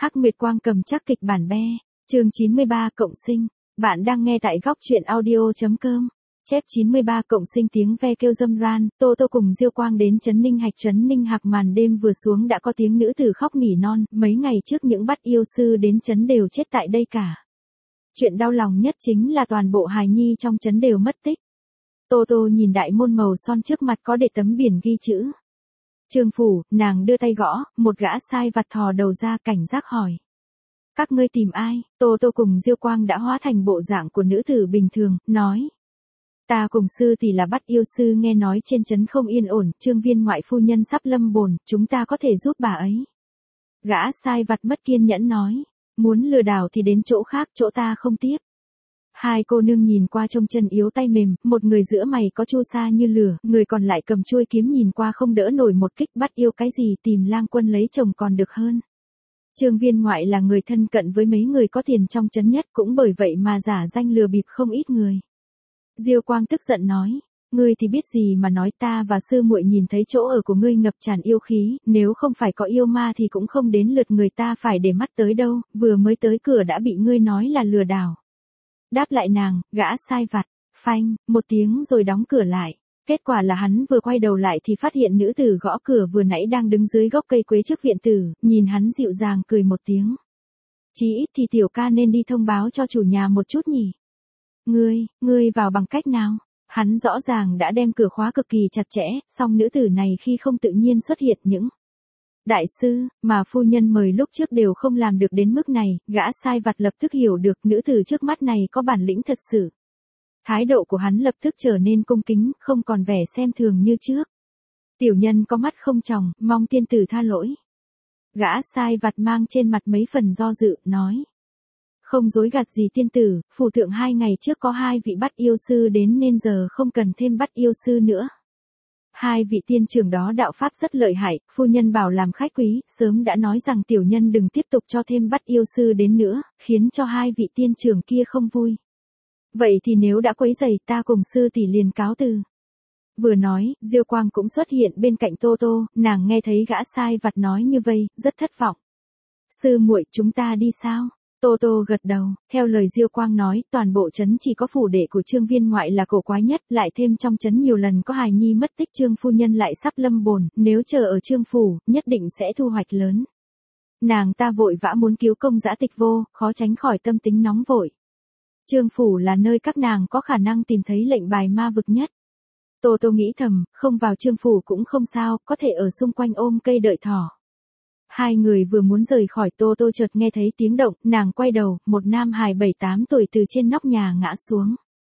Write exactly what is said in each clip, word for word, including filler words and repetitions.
Hắc Nguyệt Quang cầm chắc kịch bản be. Chương chín mươi ba cộng sinh. Bạn đang nghe tại góc truyện audio chấm com. Chép chín mươi ba cộng sinh tiếng ve kêu râm ran, Tô Tô cùng Diêu Quang đến trấn Ninh Hạch. Trấn Ninh Hạc màn đêm vừa xuống đã có tiếng nữ tử khóc nỉ non, mấy ngày trước những bắt yêu sư đến trấn đều chết tại đây cả. Chuyện đau lòng nhất chính là toàn bộ hài nhi trong trấn đều mất tích. Tô Tô nhìn đại môn màu son trước mặt có để tấm biển ghi chữ Trương phủ, nàng đưa tay gõ, một gã sai vặt thò đầu ra cảnh giác hỏi. Các ngươi tìm ai? Tô Tô cùng Diêu Quang đã hóa thành bộ dạng của nữ tử bình thường, nói. Ta cùng sư tỷ là bắt yêu sư, nghe nói trên trấn không yên ổn, Trương viên ngoại phu nhân sắp lâm bồn, chúng ta có thể giúp bà ấy. Gã sai vặt mất kiên nhẫn nói. Muốn lừa đảo thì đến chỗ khác, chỗ ta không tiếp. Hai cô nương nhìn qua trông chân yếu tay mềm, một người giữa mày có chu sa như lửa, người còn lại cầm chuôi kiếm nhìn qua không đỡ nổi một kích. Bắt yêu cái gì, tìm lang quân lấy chồng còn được hơn. Trương viên ngoại là người thân cận với mấy người có tiền trong trấn nhất, cũng bởi vậy mà giả danh lừa bịp không ít người. Diêu Quang tức giận nói, ngươi thì biết gì mà nói, ta và sư muội nhìn thấy chỗ ở của ngươi ngập tràn yêu khí, nếu không phải có yêu ma thì cũng không đến lượt người ta phải để mắt tới đâu, vừa mới tới cửa đã bị ngươi nói là lừa đảo. Đáp lại nàng, gã sai vặt, phanh, một tiếng rồi đóng cửa lại. Kết quả là hắn vừa quay đầu lại thì phát hiện nữ tử gõ cửa vừa nãy đang đứng dưới gốc cây quế trước viện tử, nhìn hắn dịu dàng cười một tiếng. Chí ít thì tiểu ca nên đi thông báo cho chủ nhà một chút nhỉ. Ngươi, ngươi vào bằng cách nào? Hắn rõ ràng đã đem cửa khóa cực kỳ chặt chẽ, song nữ tử này khi không tự nhiên xuất hiện những đại sư, mà phu nhân mời lúc trước đều không làm được đến mức này, gã sai vặt lập tức hiểu được nữ tử trước mắt này có bản lĩnh thật sự. Thái độ của hắn lập tức trở nên cung kính, không còn vẻ xem thường như trước. Tiểu nhân có mắt không tròng, mong tiên tử tha lỗi. Gã sai vặt mang trên mặt mấy phần do dự, nói. Không dối gạt gì tiên tử, phủ thượng hai ngày trước có hai vị bắt yêu sư đến nên giờ không cần thêm bắt yêu sư nữa. Hai vị tiên trưởng đó đạo pháp rất lợi hại, phu nhân bảo làm khách quý, sớm đã nói rằng tiểu nhân đừng tiếp tục cho thêm bắt yêu sư đến nữa, khiến cho hai vị tiên trưởng kia không vui. Vậy thì nếu đã quấy rầy, ta cùng sư tỷ liền cáo từ. Vừa nói, Diêu Quang cũng xuất hiện bên cạnh Tô Tô, nàng nghe thấy gã sai vặt nói như vậy, rất thất vọng. Sư muội, chúng ta đi sao? Tô Tô gật đầu, theo lời Diêu Quang nói, toàn bộ trấn chỉ có phủ đệ của Trương viên ngoại là cổ quái nhất, lại thêm trong trấn nhiều lần có hài nhi mất tích, Trương phu nhân lại sắp lâm bồn, nếu chờ ở Trương phủ, nhất định sẽ thu hoạch lớn. Nàng ta vội vã muốn cứu công dã tịch vô, khó tránh khỏi tâm tính nóng vội. Trương phủ là nơi các nàng có khả năng tìm thấy lệnh bài ma vực nhất. Tô Tô nghĩ thầm, không vào Trương phủ cũng không sao, có thể ở xung quanh ôm cây đợi thỏ. Hai người vừa muốn rời khỏi, Tô Tô chợt nghe thấy tiếng động, nàng quay đầu, một nam hài bảy tám tuổi từ trên nóc nhà ngã xuống.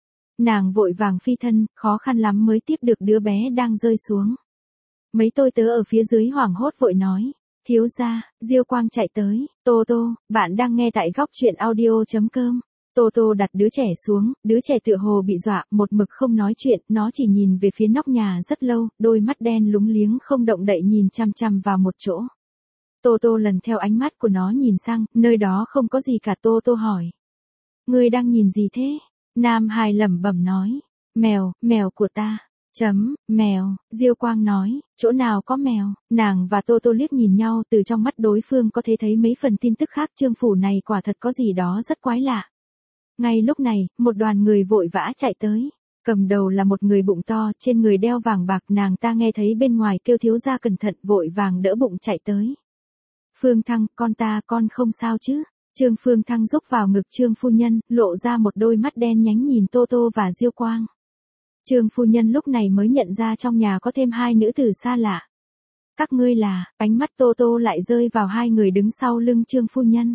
Nàng vội vàng phi thân, khó khăn lắm mới tiếp được đứa bé đang rơi xuống. Mấy tôi tớ ở phía dưới hoảng hốt vội nói, thiếu gia. Diêu Quang chạy tới, Tô Tô, bạn đang nghe tại góc truyện audio chấm com. Tô Tô đặt đứa trẻ xuống, đứa trẻ tựa hồ bị dọa, một mực không nói chuyện, nó chỉ nhìn về phía nóc nhà rất lâu, đôi mắt đen lúng liếng không động đậy nhìn chằm chằm vào một chỗ. Tô Tô lần theo ánh mắt của nó nhìn sang, nơi đó không có gì cả. Tô Tô hỏi. Ngươi đang nhìn gì thế? Nam hài lẩm bẩm nói. Mèo, mèo của ta. Chấm, mèo, Diêu Quang nói, chỗ nào có mèo? Nàng và Tô Tô liếc nhìn nhau, từ trong mắt đối phương có thể thấy mấy phần tin tức khác. Trương phủ này quả thật có gì đó rất quái lạ. Ngay lúc này, một đoàn người vội vã chạy tới. Cầm đầu là một người bụng to, trên người đeo vàng bạc, nàng ta nghe thấy bên ngoài kêu thiếu gia cẩn thận, vội vàng đỡ bụng chạy tới. Phương Thăng, con ta, con không sao chứ? Trương Phương Thăng rúc vào ngực Trương phu nhân, lộ ra một đôi mắt đen nhánh nhìn Tô Tô và Diêu Quang. Trương phu nhân lúc này mới nhận ra trong nhà có thêm hai nữ tử xa lạ. Các ngươi là, ánh mắt Tô Tô lại rơi vào hai người đứng sau lưng Trương phu nhân.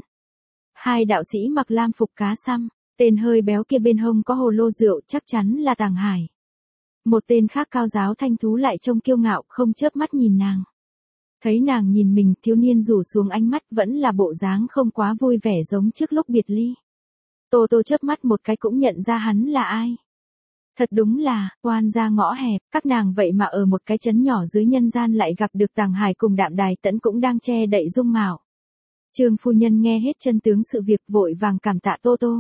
Hai đạo sĩ mặc lam phục cá xăm, tên hơi béo kia bên hông có hồ lô rượu, chắc chắn là Tàng Hải. Một tên khác cao giáo thanh thú lại trông kiêu ngạo, không chớp mắt nhìn nàng. Thấy nàng nhìn mình, thiếu niên rủ xuống ánh mắt, vẫn là bộ dáng không quá vui vẻ giống trước lúc biệt ly. Tô Tô chớp mắt một cái cũng nhận ra hắn là ai. Thật đúng là, oan gia ngõ hẹp, các nàng vậy mà ở một cái trấn nhỏ dưới nhân gian lại gặp được Tàng Hải cùng Đạm Đài Tẫn cũng đang che đậy dung mạo. Trương phu nhân nghe hết chân tướng sự việc vội vàng cảm tạ Tô Tô.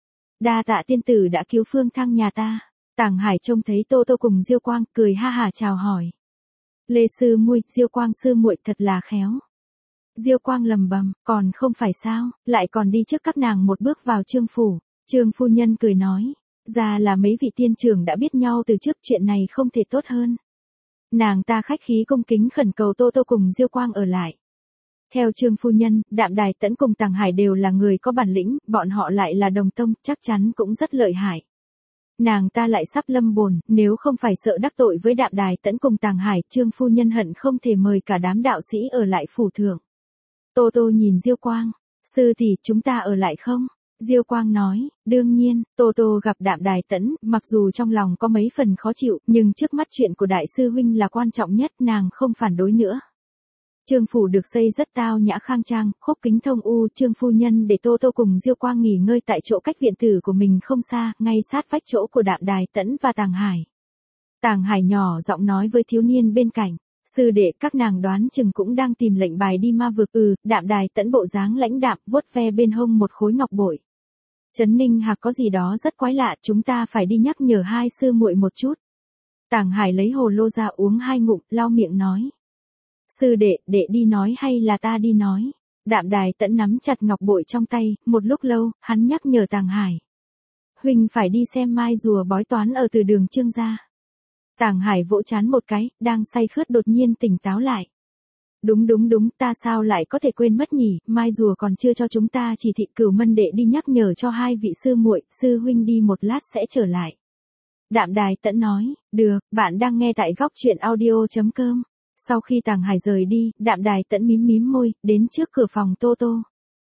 Đa tạ tiên tử đã cứu Phương Thăng nhà ta. Tàng Hải trông thấy Tô Tô cùng Diêu Quang, cười ha hả chào hỏi. Lê sư muội, Diêu Quang sư muội thật là khéo. Diêu Quang lầm bầm, còn không phải sao, lại còn đi trước các nàng một bước vào Trương phủ. Trương phu nhân cười nói, ra là mấy vị tiên trưởng đã biết nhau từ trước, chuyện này không thể tốt hơn. Nàng ta khách khí cung kính khẩn cầu Tô Tô cùng Diêu Quang ở lại. Theo Trương phu nhân, Đạm Đài Tẫn cùng Tằng Hải đều là người có bản lĩnh, bọn họ lại là đồng tông, chắc chắn cũng rất lợi hại. Nàng ta lại sắp lâm bồn, nếu không phải sợ đắc tội với Đạm Đài Tẫn cùng Tằng Hải, Trương phu nhân hận không thể mời cả đám đạo sĩ ở lại phủ thượng. Tô Tô nhìn Diêu Quang, sư tỷ, chúng ta ở lại không? Diêu Quang nói, đương nhiên. Tô Tô gặp Đạm Đài Tẫn, mặc dù trong lòng có mấy phần khó chịu, nhưng trước mắt chuyện của đại sư huynh là quan trọng nhất, nàng không phản đối nữa. Trương phủ được xây rất tao nhã khang trang, khúc kính thông u, Trương phu nhân để Tô Tô cùng Diêu Quang nghỉ ngơi tại chỗ cách viện tử của mình không xa, ngay sát vách chỗ của Đạm Đài Tẫn và Tằng Hải. Tằng Hải nhỏ giọng nói với thiếu niên bên cạnh, sư đệ, các nàng đoán chừng cũng đang tìm lệnh bài đi ma vực. Ừ. Đạm Đài Tẫn bộ dáng lãnh đạm, vuốt ve bên hông một khối ngọc bội. Trấn Ninh Hạc có gì đó rất quái lạ, chúng ta phải đi nhắc nhở hai sư muội một chút. Tằng Hải lấy hồ lô ra uống hai ngụm, lau miệng nói. Sư đệ, đệ đi nói hay là ta đi nói? Đạm Đài Tẫn nắm chặt ngọc bội trong tay, một lúc lâu, hắn nhắc nhở Tằng Hải. Huynh phải đi xem mai rùa bói toán ở từ đường Trương gia. Tằng Hải vỗ chán một cái, đang say khướt đột nhiên tỉnh táo lại. Đúng đúng đúng, ta sao lại có thể quên mất nhỉ, mai rùa còn chưa cho chúng ta chỉ thị, Cửu Mân đệ đi nhắc nhở cho hai vị sư muội, sư huynh đi một lát sẽ trở lại. Đạm Đài Tẫn nói, được, bạn đang nghe tại góc truyện audio chấm com. Sau khi Tằng Hải rời đi, Đạm Đài Tẫn mím mím môi, đến trước cửa phòng Tô Tô.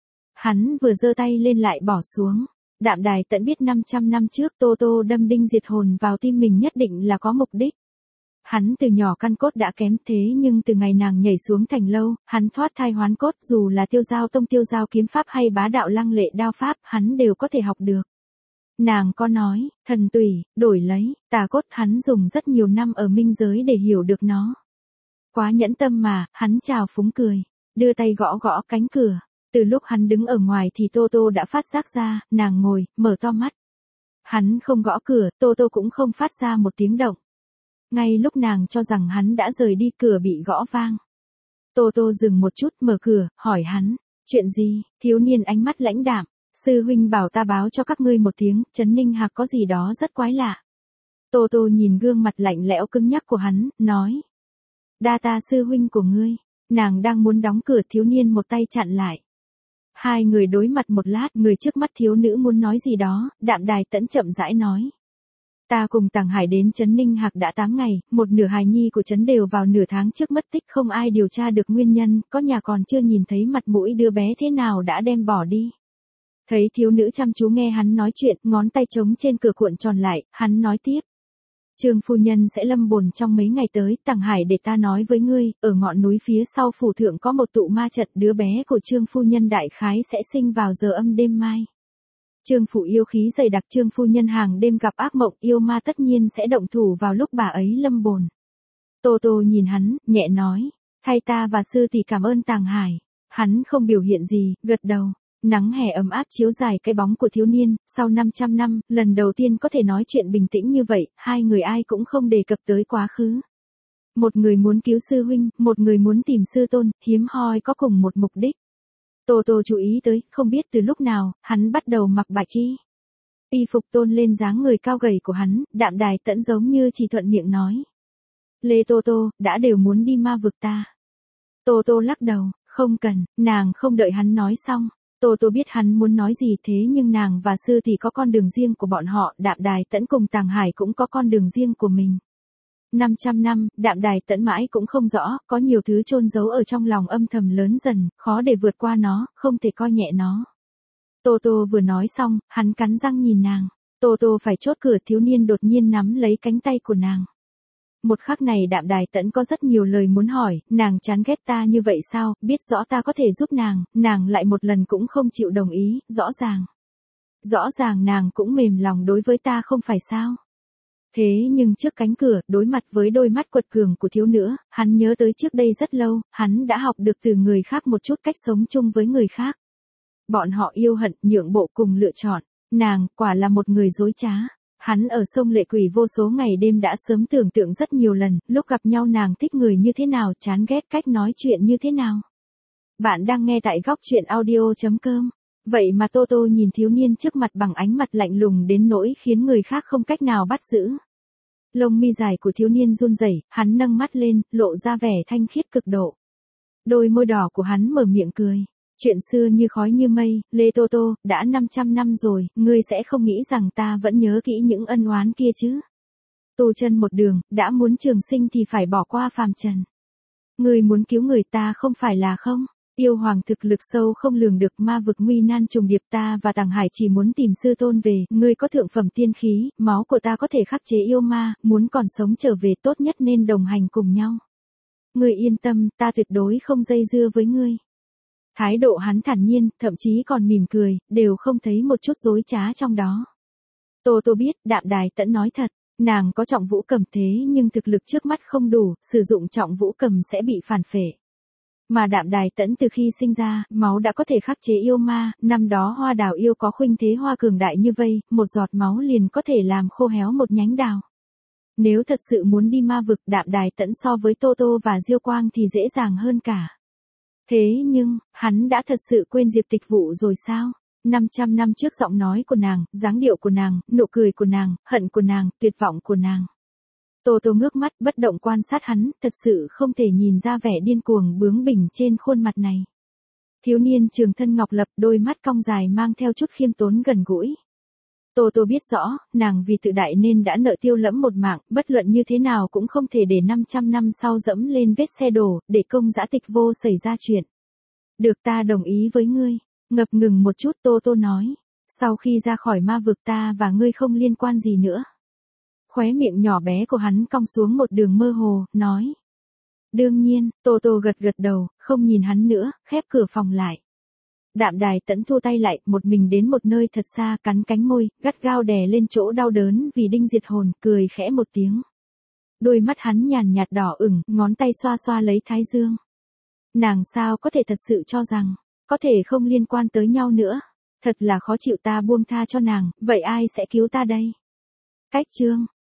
Hắn vừa giơ tay lên lại bỏ xuống. Đạm Đài Tẫn biết năm trăm năm trước Tô Tô đâm đinh diệt hồn vào tim mình nhất định là có mục đích. Hắn từ nhỏ căn cốt đã kém, thế nhưng từ ngày nàng nhảy xuống thành lâu, hắn thoát thai hoán cốt, dù là Tiêu Giao Tông Tiêu Giao kiếm pháp hay Bá Đạo Lăng Lệ đao pháp, hắn đều có thể học được. Nàng có nói, thần tùy, đổi lấy, tà cốt, hắn dùng rất nhiều năm ở minh giới để hiểu được nó. Quá nhẫn tâm mà, hắn chào phúng cười, đưa tay gõ gõ cánh cửa. Từ lúc hắn đứng ở ngoài thì Tô Tô đã phát giác ra, nàng ngồi, mở to mắt. Hắn không gõ cửa, Tô Tô cũng không phát ra một tiếng động. Ngay lúc nàng cho rằng hắn đã rời đi, cửa bị gõ vang. Tô Tô dừng một chút, mở cửa, hỏi hắn, chuyện gì? Thiếu niên ánh mắt lãnh đạm, sư huynh bảo ta báo cho các ngươi một tiếng, Trấn Ninh Hạc có gì đó rất quái lạ. Tô Tô nhìn gương mặt lạnh lẽo cứng nhắc của hắn, nói. Đa ta sư huynh của ngươi. Nàng đang muốn đóng cửa, thiếu niên một tay chặn lại. Hai người đối mặt một lát, người trước mắt thiếu nữ muốn nói gì đó, Đạm Đài Tẫn chậm rãi nói. Ta cùng Tằng Hải đến Trấn Ninh Hạc đã tám ngày, một nửa hài nhi của Trấn đều vào nửa tháng trước mất tích, không ai điều tra được nguyên nhân, có nhà còn chưa nhìn thấy mặt mũi đứa bé thế nào đã đem bỏ đi. Thấy thiếu nữ chăm chú nghe hắn nói chuyện, ngón tay trống trên cửa cuộn tròn lại, hắn nói tiếp. Trương phu nhân sẽ lâm bồn trong mấy ngày tới, Tằng Hải để ta nói với ngươi, ở ngọn núi phía sau phủ thượng có một tụ ma trận, đứa bé của Trương phu nhân đại khái sẽ sinh vào giờ âm đêm mai. Trương phủ yêu khí dày đặc, Trương phu nhân hàng đêm gặp ác mộng, yêu ma tất nhiên sẽ động thủ vào lúc bà ấy lâm bồn. Tô Tô nhìn hắn, nhẹ nói, thay ta và sư tỷ cảm ơn Tằng Hải. Hắn không biểu hiện gì, gật đầu. Nắng hè ấm áp chiếu dài cái bóng của thiếu niên, sau năm trăm năm, lần đầu tiên có thể nói chuyện bình tĩnh như vậy, hai người ai cũng không đề cập tới quá khứ. Một người muốn cứu sư huynh, một người muốn tìm sư tôn, hiếm hoi có cùng một mục đích. Tô Tô chú ý tới, không biết từ lúc nào, hắn bắt đầu mặc bạch y. Y phục tôn lên dáng người cao gầy của hắn, Đạm Đài Tẫn giống như chỉ thuận miệng nói. Lê Tô Tô, đã đều muốn đi ma vực ta. Tô Tô lắc đầu, không cần, nàng không đợi hắn nói xong. Tô Tô biết hắn muốn nói gì, thế nhưng nàng và sư tỷ có con đường riêng của bọn họ, Đạm Đài Tẫn cùng Tằng Hải cũng có con đường riêng của mình. năm trăm năm, Đạm Đài Tẫn mãi cũng không rõ, có nhiều thứ chôn giấu ở trong lòng âm thầm lớn dần, khó để vượt qua nó, không thể coi nhẹ nó. Tô Tô vừa nói xong, hắn cắn răng nhìn nàng. Tô Tô phải chốt cửa, thiếu niên đột nhiên nắm lấy cánh tay của nàng. Một khắc này Đạm Đài Tẫn có rất nhiều lời muốn hỏi, nàng chán ghét ta như vậy sao, biết rõ ta có thể giúp nàng, nàng lại một lần cũng không chịu đồng ý, rõ ràng. Rõ ràng nàng cũng mềm lòng đối với ta không phải sao. Thế nhưng trước cánh cửa, đối mặt với đôi mắt quật cường của thiếu nữ, hắn nhớ tới trước đây rất lâu, hắn đã học được từ người khác một chút cách sống chung với người khác. Bọn họ yêu hận, nhượng bộ cùng lựa chọn, nàng, quả là một người dối trá. Hắn ở sông Lệ Quỷ vô số ngày đêm đã sớm tưởng tượng rất nhiều lần, lúc gặp nhau nàng thích người như thế nào, chán ghét cách nói chuyện như thế nào. Bạn đang nghe tại góc truyện audio.com. Vậy mà Tô Tô nhìn thiếu niên trước mặt bằng ánh mặt lạnh lùng đến nỗi khiến người khác không cách nào bắt giữ. Lông mi dài của thiếu niên run rẩy, hắn nâng mắt lên, lộ ra vẻ thanh khiết cực độ. Đôi môi đỏ của hắn mở miệng cười. Chuyện xưa như khói như mây, Lê Tô Tô, đã năm trăm năm rồi, ngươi sẽ không nghĩ rằng ta vẫn nhớ kỹ những ân oán kia chứ. Tu chân một đường, đã muốn trường sinh thì phải bỏ qua phàm trần. Ngươi muốn cứu người ta không phải là không. Yêu hoàng thực lực sâu không lường được, ma vực nguy nan trùng điệp, ta và Tằng Hải chỉ muốn tìm sư tôn về, ngươi có thượng phẩm tiên khí, máu của ta có thể khắc chế yêu ma, muốn còn sống trở về tốt nhất nên đồng hành cùng nhau. Ngươi yên tâm, ta tuyệt đối không dây dưa với ngươi. Thái độ hắn thản nhiên, thậm chí còn mỉm cười, đều không thấy một chút dối trá trong đó. Tô Tô biết, Đạm Đài Tẫn nói thật, nàng có trọng vũ cầm thế nhưng thực lực trước mắt không đủ, sử dụng trọng vũ cầm sẽ bị phản phệ. Mà Đạm Đài Tẫn từ khi sinh ra, máu đã có thể khắc chế yêu ma, năm đó hoa đào yêu có khuynh thế hoa cường đại như vây, một giọt máu liền có thể làm khô héo một nhánh đào. Nếu thật sự muốn đi ma vực, Đạm Đài Tẫn so với Tô Tô và Diêu Quang thì dễ dàng hơn cả. Thế nhưng, hắn đã thật sự quên Diệp Tịch Vụ rồi sao? năm trăm năm trước giọng nói của nàng, dáng điệu của nàng, nụ cười của nàng, hận của nàng, tuyệt vọng của nàng. Tô Tô ngước mắt bất động quan sát hắn, thật sự không thể nhìn ra vẻ điên cuồng bướng bỉnh trên khuôn mặt này. Thiếu niên trường thân ngọc lập, đôi mắt cong dài mang theo chút khiêm tốn gần gũi. Tô Tô biết rõ, nàng vì tự đại nên đã nợ Tiêu Lẫm một mạng, bất luận như thế nào cũng không thể để năm trăm năm sau dẫm lên vết xe đổ, để công dã Tịch Vô xảy ra chuyện. Được, ta đồng ý với ngươi. Ngập ngừng một chút, Tô Tô nói. Sau khi ra khỏi ma vực ta và ngươi không liên quan gì nữa. Khóe miệng nhỏ bé của hắn cong xuống một đường mơ hồ, nói. Đương nhiên, Tô Tô gật gật đầu, không nhìn hắn nữa, khép cửa phòng lại. Đạm Đài Tẫn thu tay lại, một mình đến một nơi thật xa, cắn cánh môi, gắt gao đè lên chỗ đau đớn vì đinh diệt hồn, cười khẽ một tiếng. Đôi mắt hắn nhàn nhạt đỏ ửng, ngón tay xoa xoa lấy thái dương. Nàng sao có thể thật sự cho rằng, có thể không liên quan tới nhau nữa. Thật là khó chịu, ta buông tha cho nàng, vậy ai sẽ cứu ta đây? Cách chương.